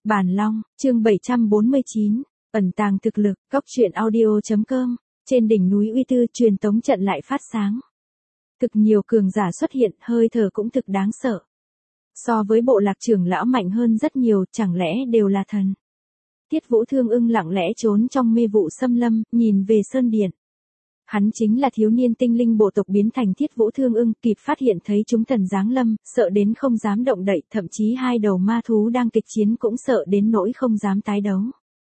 Bản Long, chương 749, ẩn tàng thực lực, Cóc truyện audio.com, trên đỉnh núi Uy Tư truyền tống trận lại phát sáng. Thực nhiều cường giả xuất hiện, hơi thở cũng thực đáng sợ. So với bộ lạc trưởng lão mạnh hơn rất nhiều, chẳng lẽ đều là thần. Tiết Vũ Thương Ưng lặng lẽ trốn trong mê vụ xâm lâm, nhìn về Sơn Điện. Hắn chính là thiếu niên tinh linh bộ tộc biến thành Tiết Vũ Thương Ưng, kịp phát hiện thấy chúng thần giáng lâm, sợ đến không dám động đậy, thậm chí hai đầu ma thú đang kịch chiến cũng sợ đến nỗi không dám tái đấu.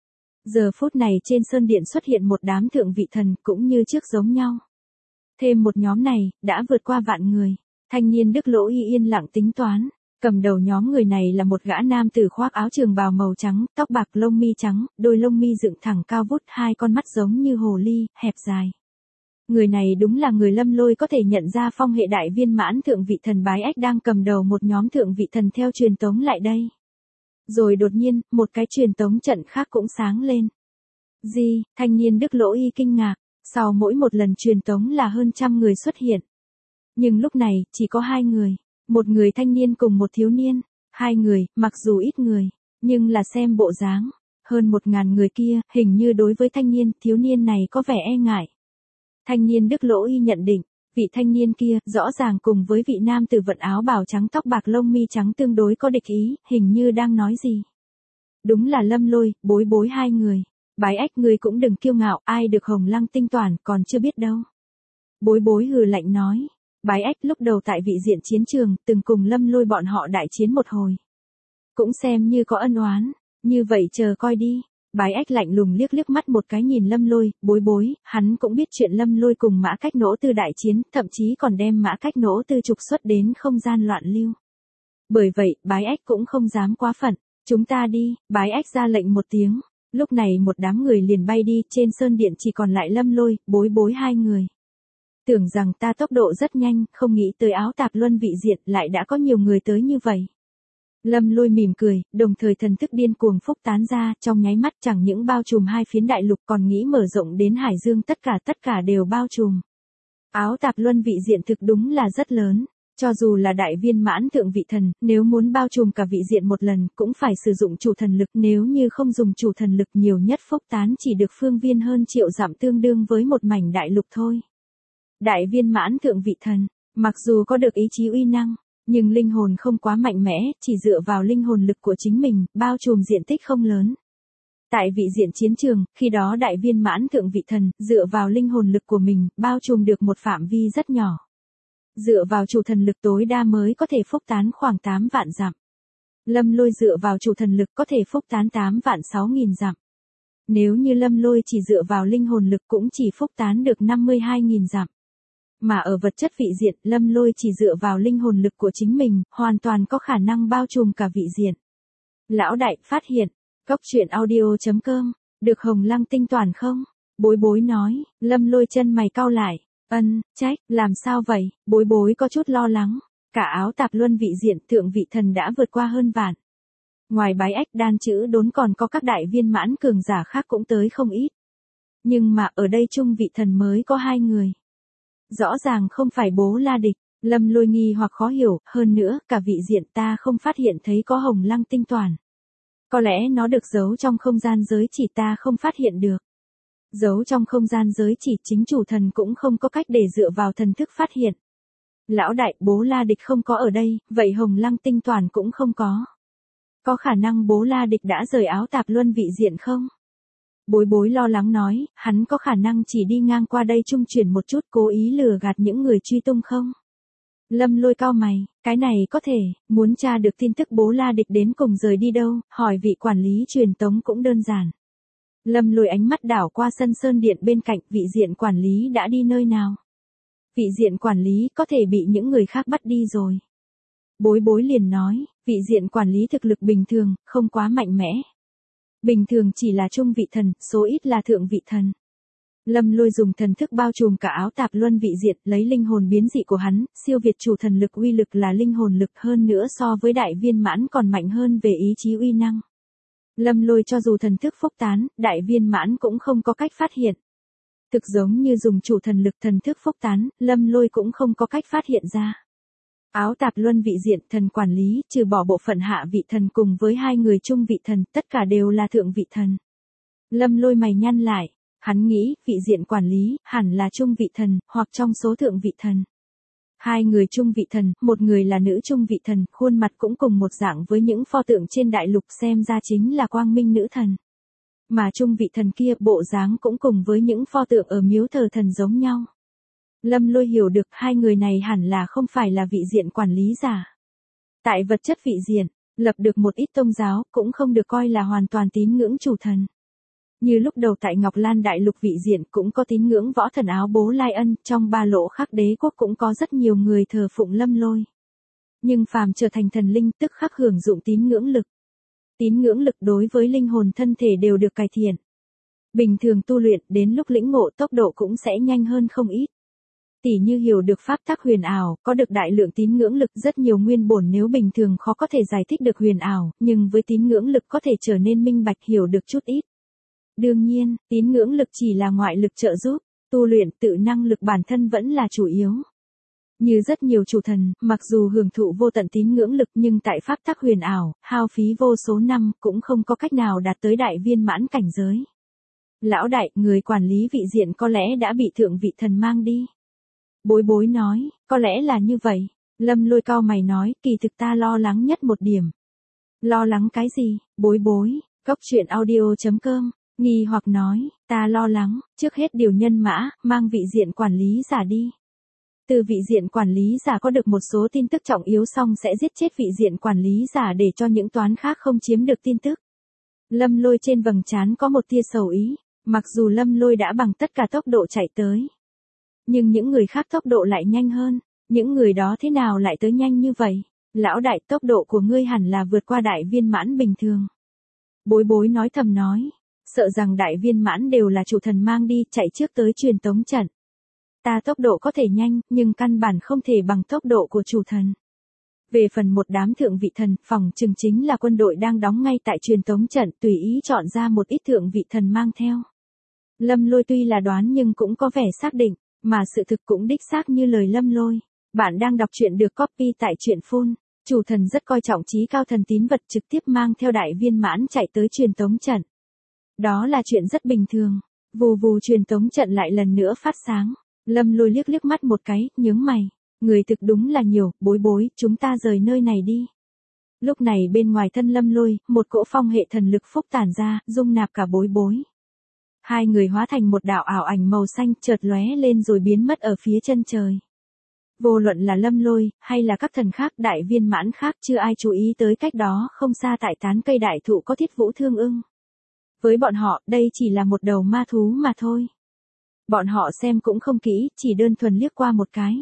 Giờ phút này trên Sơn Điện xuất hiện một đám thượng vị thần, cũng như trước giống nhau. Thêm một nhóm này, đã vượt qua vạn người. Thanh niên Đức Lỗ Y yên lặng tính toán. Cầm đầu nhóm người này là một gã nam tử khoác áo trường bào màu trắng, tóc bạc lông mi trắng, đôi lông mi dựng thẳng cao vút, hai con mắt giống như hồ ly, hẹp dài. Người này đúng là người Lâm Lôi có thể nhận ra phong hệ đại viên mãn thượng vị thần Bái Ách đang cầm đầu một nhóm thượng vị thần theo truyền tống lại đây. Rồi đột nhiên, một cái truyền tống trận khác cũng sáng lên. Gì, thanh niên Đức Lỗ Y kinh ngạc, sau mỗi một lần truyền tống là hơn trăm người xuất hiện. Nhưng lúc này, chỉ có hai người. Một người thanh niên cùng một thiếu niên. Hai người, mặc dù ít người, nhưng là xem bộ dáng. Hơn 1000 người kia, hình như đối với thanh niên, thiếu niên này có vẻ e ngại. Thanh niên Đức Lỗ Y nhận định, vị thanh niên kia, rõ ràng cùng với vị nam tử vận áo bào trắng tóc bạc lông mi trắng tương đối có địch ý, hình như đang nói gì. Đúng là Lâm Lôi, Bối Bối hai người. Bái Ách ngươi cũng đừng kiêu ngạo, ai được Hồng Lăng tinh toàn, còn chưa biết đâu. Bối Bối hừ lạnh nói. Bái Ách lúc đầu tại vị diện chiến trường, từng cùng Lâm Lôi bọn họ đại chiến một hồi. Cũng xem như có ân oán, như vậy chờ coi đi. Bái Ách lạnh lùng liếc mắt một cái nhìn Lâm Lôi, Bối Bối, hắn cũng biết chuyện Lâm Lôi cùng Mã Cách Nỗ Tư đại chiến, thậm chí còn đem Mã Cách Nỗ Tư trục xuất đến không gian loạn lưu. Bởi vậy, Bái Ách cũng không dám quá phận, chúng ta đi, Bái Ách ra lệnh một tiếng, lúc này một đám người liền bay đi, trên Sơn Điện chỉ còn lại Lâm Lôi, Bối Bối hai người. Tưởng rằng ta tốc độ rất nhanh, không nghĩ tới áo tạp luân vị diện lại đã có nhiều người tới như vậy. Lâm Lôi mỉm cười, đồng thời thần thức điên cuồng phúc tán ra, trong nháy mắt chẳng những bao trùm hai phiến đại lục còn nghĩ mở rộng đến Hải Dương, tất cả đều bao trùm. Áo tạp luân vị diện thực đúng là rất lớn, cho dù là đại viên mãn thượng vị thần, nếu muốn bao trùm cả vị diện một lần cũng phải sử dụng chủ thần lực, nếu như không dùng chủ thần lực nhiều nhất phúc tán chỉ được phương viên hơn triệu dặm tương đương với một mảnh đại lục thôi. Đại viên mãn thượng vị thần, mặc dù có được ý chí uy năng, nhưng linh hồn không quá mạnh mẽ, chỉ dựa vào linh hồn lực của chính mình, bao trùm diện tích không lớn. Tại vị diện chiến trường, khi đó đại viên mãn thượng vị thần, dựa vào linh hồn lực của mình, bao trùm được một phạm vi rất nhỏ. Dựa vào chủ thần lực tối đa mới có thể phúc tán khoảng 8 vạn dặm. Lâm Lôi dựa vào chủ thần lực có thể phúc tán 8 vạn 6.000 dặm. Nếu như Lâm Lôi chỉ dựa vào linh hồn lực cũng chỉ phúc tán được 52.000 dặm. Mà ở vật chất vị diện, Lâm Lôi chỉ dựa vào linh hồn lực của chính mình, hoàn toàn có khả năng bao trùm cả vị diện. Lão đại, phát hiện, Cóc truyện audio.com, được Hồng Lăng tinh toàn không? Bối Bối nói, Lâm Lôi chân mày cau lại, trách, làm sao vậy? Bối Bối có chút lo lắng, cả áo tạp luân vị diện thượng vị thần đã vượt qua hơn vạn. Ngoài Bái Ách Đan Chữ Đốn còn có các đại viên mãn cường giả khác cũng tới không ít. Nhưng mà ở đây trung vị thần mới có 2 người. Rõ ràng không phải Bố La Địch, Lâm Lôi nghi hoặc khó hiểu, hơn nữa, cả vị diện ta không phát hiện thấy có Hồng Lăng tinh toàn. Có lẽ nó được giấu trong không gian giới chỉ ta không phát hiện được. Giấu trong không gian giới chỉ chính chủ thần cũng không có cách để dựa vào thần thức phát hiện. Lão đại, Bố La Địch không có ở đây, vậy Hồng Lăng tinh toàn cũng không có. Có khả năng Bố La Địch đã rời áo tạp luân vị diện không? Bối Bối lo lắng nói, hắn có khả năng chỉ đi ngang qua đây trung chuyển một chút cố ý lừa gạt những người truy tung không? Lâm Lôi cau mày, cái này có thể, muốn tra được tin tức Bố La Địch đến cùng rời đi đâu, hỏi vị quản lý truyền tống cũng đơn giản. Lâm Lôi ánh mắt đảo qua sân Sơn Điện bên cạnh, vị diện quản lý đã đi nơi nào? Vị diện quản lý có thể bị những người khác bắt đi rồi. Bối Bối liền nói, vị diện quản lý thực lực bình thường, không quá mạnh mẽ. Bình thường chỉ là trung vị thần, số ít là thượng vị thần. Lâm Lôi dùng thần thức bao trùm cả áo tạp luân vị diện, lấy linh hồn biến dị của hắn, siêu việt chủ thần lực uy lực là linh hồn lực hơn nữa so với đại viên mãn còn mạnh hơn về ý chí uy năng. Lâm Lôi cho dù thần thức phúc tán, đại viên mãn cũng không có cách phát hiện. Thực giống như dùng chủ thần lực thần thức phúc tán, Lâm Lôi cũng không có cách phát hiện ra. Áo Tạp Luân vị diện thần quản lý, trừ bỏ bộ phận hạ vị thần cùng với 2 người trung vị thần, tất cả đều là thượng vị thần. Lâm Lôi mày nhăn lại, hắn nghĩ, vị diện quản lý, hẳn là trung vị thần, hoặc trong số thượng vị thần. 2 người trung vị thần, một người là nữ trung vị thần, khuôn mặt cũng cùng một dạng với những pho tượng trên đại lục, xem ra chính là quang minh nữ thần. Mà trung vị thần kia bộ dáng cũng cùng với những pho tượng ở miếu thờ thần giống nhau. Lâm Lôi hiểu được 2 người này hẳn là không phải là vị diện quản lý giả. Tại vật chất vị diện, lập được một ít tôn giáo cũng không được coi là hoàn toàn tín ngưỡng chủ thần. Như lúc đầu tại Ngọc Lan Đại Lục vị diện cũng có tín ngưỡng võ thần áo bố Lai Ân, trong ba lỗ khắc đế quốc cũng có rất nhiều người thờ phụng Lâm Lôi. Nhưng phàm trở thành thần linh tức khắc hưởng dụng tín ngưỡng lực. Tín ngưỡng lực đối với linh hồn thân thể đều được cải thiện. Bình thường tu luyện đến lúc lĩnh ngộ tốc độ cũng sẽ nhanh hơn không ít. Tỉ như hiểu được pháp tắc huyền ảo, có được đại lượng tín ngưỡng lực, rất nhiều nguyên bổn nếu bình thường khó có thể giải thích được huyền ảo, nhưng với tín ngưỡng lực có thể trở nên minh bạch, hiểu được chút ít. Đương nhiên, tín ngưỡng lực chỉ là ngoại lực trợ giúp, tu luyện tự năng lực bản thân vẫn là chủ yếu. Như rất nhiều chủ thần, mặc dù hưởng thụ vô tận tín ngưỡng lực nhưng tại pháp tắc huyền ảo, hao phí vô số năm cũng không có cách nào đạt tới đại viên mãn cảnh giới. Lão đại, người quản lý vị diện có lẽ đã bị thượng vị thần mang đi. Bối bối nói, có lẽ là như vậy. Lâm Lôi cau mày nói, kỳ thực ta lo lắng nhất một điểm. Lo lắng cái gì? Bối bối, coctruyện.audio.com, nghi hoặc nói, ta lo lắng, trước hết điều nhân mã, mang vị diện quản lý giả đi. Từ vị diện quản lý giả có được một số tin tức trọng yếu xong sẽ giết chết vị diện quản lý giả để cho những toán khác không chiếm được tin tức. Lâm Lôi trên vầng trán có một tia sầu ý, mặc dù Lâm Lôi đã bằng tất cả tốc độ chạy tới. Nhưng những người khác tốc độ lại nhanh hơn, những người đó thế nào lại tới nhanh như vậy? Lão đại, tốc độ của ngươi hẳn là vượt qua đại viên mãn bình thường. Bối bối nói thầm nói, sợ rằng đại viên mãn đều là chủ thần mang đi, chạy trước tới truyền tống trận. Ta tốc độ có thể nhanh, nhưng căn bản không thể bằng tốc độ của chủ thần. Về phần một đám thượng vị thần, phòng chừng chính là quân đội đang đóng ngay tại truyền tống trận, tùy ý chọn ra một ít thượng vị thần mang theo. Lâm Lôi tuy là đoán nhưng cũng có vẻ xác định, mà sự thực cũng đích xác như lời Lâm Lôi. Bạn đang đọc truyện được copy tại truyện phun. Chủ thần rất coi trọng trí cao thần tín vật, trực tiếp mang theo đại viên mãn chạy tới truyền tống trận. Đó là chuyện rất bình thường. Vù vù, truyền tống trận lại lần nữa phát sáng. Lâm Lôi liếc liếc mắt một cái, nhướng mày. Người thực đúng là nhiều, bối bối, chúng ta rời nơi này đi. Lúc này bên ngoài thân Lâm Lôi, một cỗ phong hệ thần lực phúc tản ra, dung nạp cả bối bối. 2 người hóa thành một đạo ảo ảnh màu xanh, chợt lóe lên rồi biến mất ở phía chân trời. Vô luận là Lâm Lôi, hay là các thần khác, đại viên mãn khác, chưa ai chú ý tới cách đó không xa tại tán cây đại thụ có Thiết Vũ Thương Ưng. Với bọn họ, đây chỉ là một đầu ma thú mà thôi. Bọn họ xem cũng không kỹ, chỉ đơn thuần liếc qua một cái.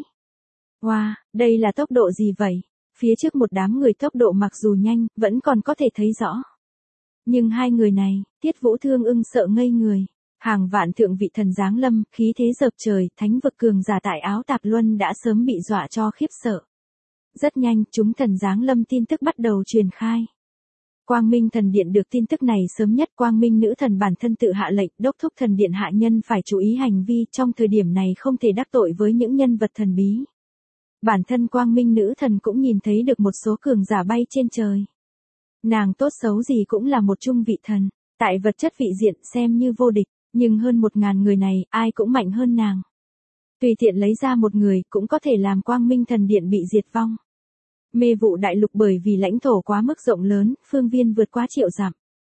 Wow, đây là tốc độ gì vậy? Phía trước một đám người tốc độ mặc dù nhanh, vẫn còn có thể thấy rõ. Nhưng 2 người này, Thiết Vũ Thương Ưng sợ ngây người. Hàng vạn thượng vị thần giáng lâm, khí thế dợp trời, thánh vực cường giả tại Áo Tạp Luân đã sớm bị dọa cho khiếp sợ. Rất nhanh, chúng thần giáng lâm tin tức bắt đầu truyền khai. Quang Minh thần điện được tin tức này sớm nhất, Quang Minh nữ thần bản thân tự hạ lệnh, đốc thúc thần điện hạ nhân phải chú ý hành vi, trong thời điểm này không thể đắc tội với những nhân vật thần bí. Bản thân Quang Minh nữ thần cũng nhìn thấy được một số cường giả bay trên trời. Nàng tốt xấu gì cũng là một trung vị thần, tại vật chất vị diện xem như vô địch, nhưng hơn 1000 người này, ai cũng mạnh hơn nàng. Tùy tiện lấy ra một người cũng có thể làm Quang Minh thần điện bị diệt vong. Mê vụ đại lục bởi vì lãnh thổ quá mức rộng lớn, phương viên vượt quá triệu dặm.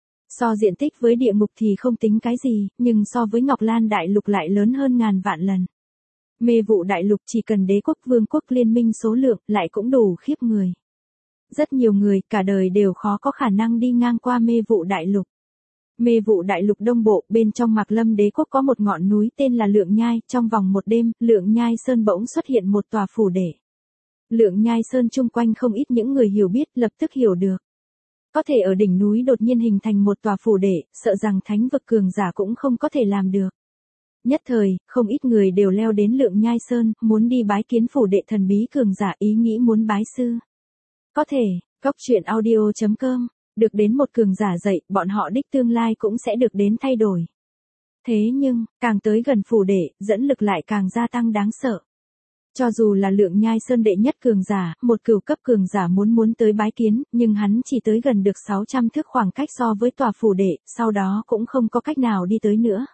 So diện tích với địa ngục thì không tính cái gì, nhưng so với Ngọc Lan đại lục lại lớn hơn ngàn vạn lần. Mê vụ đại lục chỉ cần đế quốc vương quốc liên minh số lượng lại cũng đủ khiếp người. Rất nhiều người cả đời đều khó có khả năng đi ngang qua mê vụ đại lục. Mê vụ đại lục đông bộ, bên trong Mạc Lâm đế quốc có một ngọn núi tên là Lượng Nhai, trong vòng một đêm, Lượng Nhai Sơn bỗng xuất hiện một tòa phủ đệ. Lượng Nhai Sơn chung quanh không ít những người hiểu biết lập tức hiểu được. Có thể ở đỉnh núi đột nhiên hình thành một tòa phủ đệ, sợ rằng thánh vực cường giả cũng không có thể làm được. Nhất thời, không ít người đều leo đến Lượng Nhai Sơn, muốn đi bái kiến phủ đệ thần bí cường giả, ý nghĩ muốn bái sư. Có thể, coctruyện.audio.com, được đến một cường giả dạy, bọn họ đích tương lai cũng sẽ được đến thay đổi. Thế nhưng, càng tới gần phủ đệ, dẫn lực lại càng gia tăng đáng sợ. Cho dù là Lượng Nhai Sơn đệ nhất cường giả, một cửu cấp cường giả muốn tới bái kiến, nhưng hắn chỉ tới gần được 600 thước khoảng cách so với tòa phủ đệ, sau đó cũng không có cách nào đi tới nữa.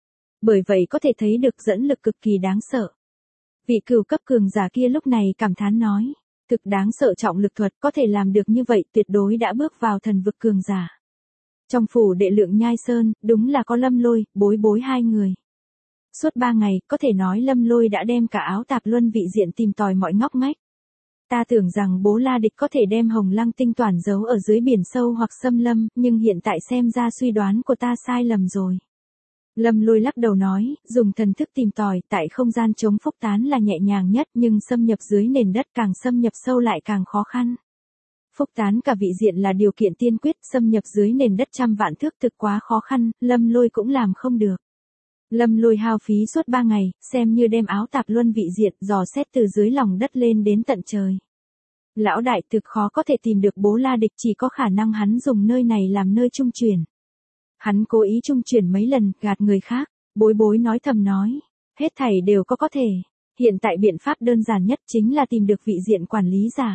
Bởi vậy có thể thấy được dẫn lực cực kỳ đáng sợ. Vị cửu cấp cường giả kia lúc này cảm thán nói, thực đáng sợ trọng lực thuật, có thể làm được như vậy tuyệt đối đã bước vào thần vực cường giả. Trong phủ đệ Lượng Nhai Sơn, đúng là có Lâm Lôi, Bối Bối hai người. Suốt 3 ngày, có thể nói Lâm Lôi đã đem cả áo tạp luân vị diện tìm tòi mọi ngóc ngách. Ta tưởng rằng Bố La Địch có thể đem Hồng Lăng tinh toàn giấu ở dưới biển sâu hoặc xâm lâm, nhưng hiện tại xem ra suy đoán của ta sai lầm rồi. Lâm Lôi lắc đầu nói, dùng thần thức tìm tòi, tại không gian chống phúc tán là nhẹ nhàng nhất, nhưng xâm nhập dưới nền đất càng xâm nhập sâu lại càng khó khăn. Phúc tán cả vị diện là điều kiện tiên quyết, xâm nhập dưới nền đất trăm vạn thước thực quá khó khăn, Lâm Lôi cũng làm không được. Lâm Lôi hao phí suốt 3 ngày, xem như đem áo tạp luân vị diện dò xét từ dưới lòng đất lên đến tận trời. Lão đại thực khó có thể tìm được Bố La Địch, chỉ có khả năng hắn dùng nơi này làm nơi trung chuyển. Hắn cố ý trung chuyển mấy lần, gạt người khác. Bối Bối nói thầm nói, hết thảy đều có thể. Hiện tại biện pháp đơn giản nhất chính là tìm được vị diện quản lý giả.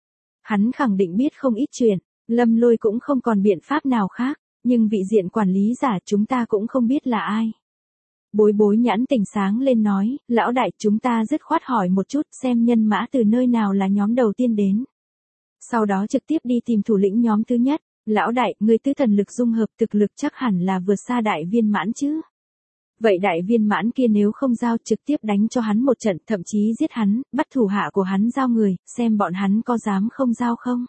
Hắn khẳng định biết không ít chuyện, Lâm Lôi cũng không còn biện pháp nào khác, nhưng vị diện quản lý giả chúng ta cũng không biết là ai. Bối Bối nhãn tỉnh sáng lên nói, lão đại chúng ta dứt khoát hỏi một chút xem nhân mã từ nơi nào là nhóm đầu tiên đến. Sau đó trực tiếp đi tìm thủ lĩnh nhóm thứ nhất. Lão đại, người tứ thần lực dung hợp thực lực chắc hẳn là vượt xa đại viên mãn chứ. Vậy đại viên mãn kia nếu không giao trực tiếp đánh cho hắn một trận, thậm chí giết hắn, bắt thủ hạ của hắn giao người, xem bọn hắn có dám không giao không.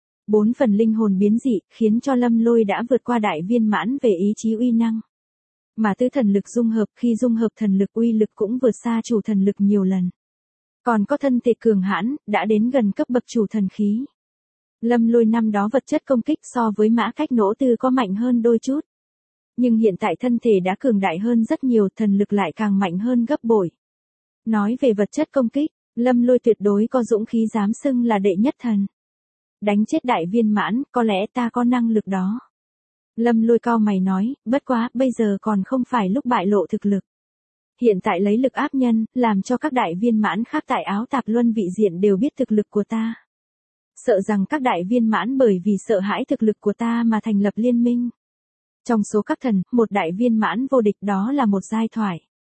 4 phần linh hồn biến dị, khiến cho Lâm Lôi đã vượt qua đại viên mãn về ý chí uy năng. Mà tứ thần lực dung hợp, khi dung hợp thần lực uy lực cũng vượt xa chủ thần lực nhiều lần. Còn có thân thể cường hãn, đã đến gần cấp bậc chủ thần khí. Lâm Lôi năm đó vật chất công kích so với Mã Cách Nỗ Tư có mạnh hơn đôi chút. Nhưng hiện tại thân thể đã cường đại hơn rất nhiều, thần lực lại càng mạnh hơn gấp bội. Nói về vật chất công kích, Lâm Lôi tuyệt đối có dũng khí dám xưng là đệ nhất thần. Đánh chết đại viên mãn, có lẽ ta có năng lực đó. Lâm Lôi cau mày nói, bất quá, bây giờ còn không phải lúc bại lộ thực lực. Hiện tại lấy lực áp nhân, làm cho các đại viên mãn khác tại áo tạp luân vị diện đều biết thực lực của ta. Sợ rằng các đại viên mãn bởi vì sợ hãi thực lực của ta mà thành lập liên minh. Trong số các thần, một đại viên mãn vô địch đó là một giai thoại.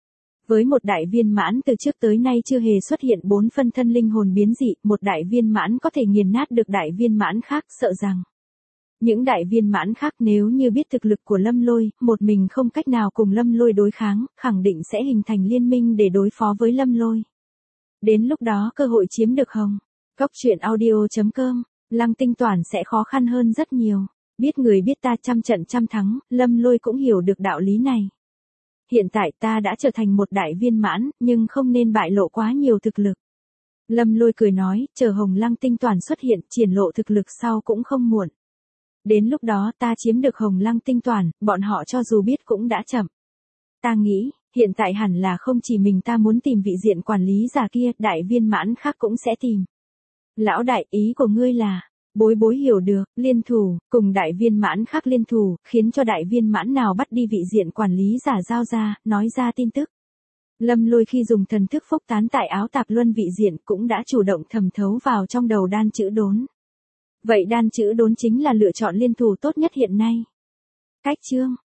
Với một đại viên mãn từ trước tới nay chưa hề xuất hiện 4 phân thân linh hồn biến dị, một đại viên mãn có thể nghiền nát được đại viên mãn khác, sợ rằng những đại viên mãn khác nếu như biết thực lực của Lâm Lôi, một mình không cách nào cùng Lâm Lôi đối kháng, khẳng định sẽ hình thành liên minh để đối phó với Lâm Lôi. Đến lúc đó cơ hội chiếm được hồng. Góc truyện audio.com, Lăng Tinh Toản sẽ khó khăn hơn rất nhiều. Biết người biết ta trăm trận trăm thắng, Lâm Lôi cũng hiểu được đạo lý này. Hiện tại ta đã trở thành một đại viên mãn, nhưng không nên bại lộ quá nhiều thực lực. Lâm Lôi cười nói, chờ Hồng Lăng Tinh Toản xuất hiện, triển lộ thực lực sau cũng không muộn. Đến lúc đó ta chiếm được Hồng Lăng Tinh Toản, bọn họ cho dù biết cũng đã chậm. Ta nghĩ, hiện tại hẳn là không chỉ mình ta muốn tìm vị diện quản lý giả kia, đại viên mãn khác cũng sẽ tìm. Lão đại, ý của ngươi là, Bối Bối hiểu được, liên thủ, cùng đại viên mãn khác liên thủ, khiến cho đại viên mãn nào bắt đi vị diện quản lý giả giao ra, nói ra tin tức. Lâm Lôi khi dùng thần thức phúc tán tại áo tạp luân vị diện cũng đã chủ động thẩm thấu vào trong đầu đan chữ đốn. Vậy đan chữ đốn chính là lựa chọn liên thủ tốt nhất hiện nay. Cách chương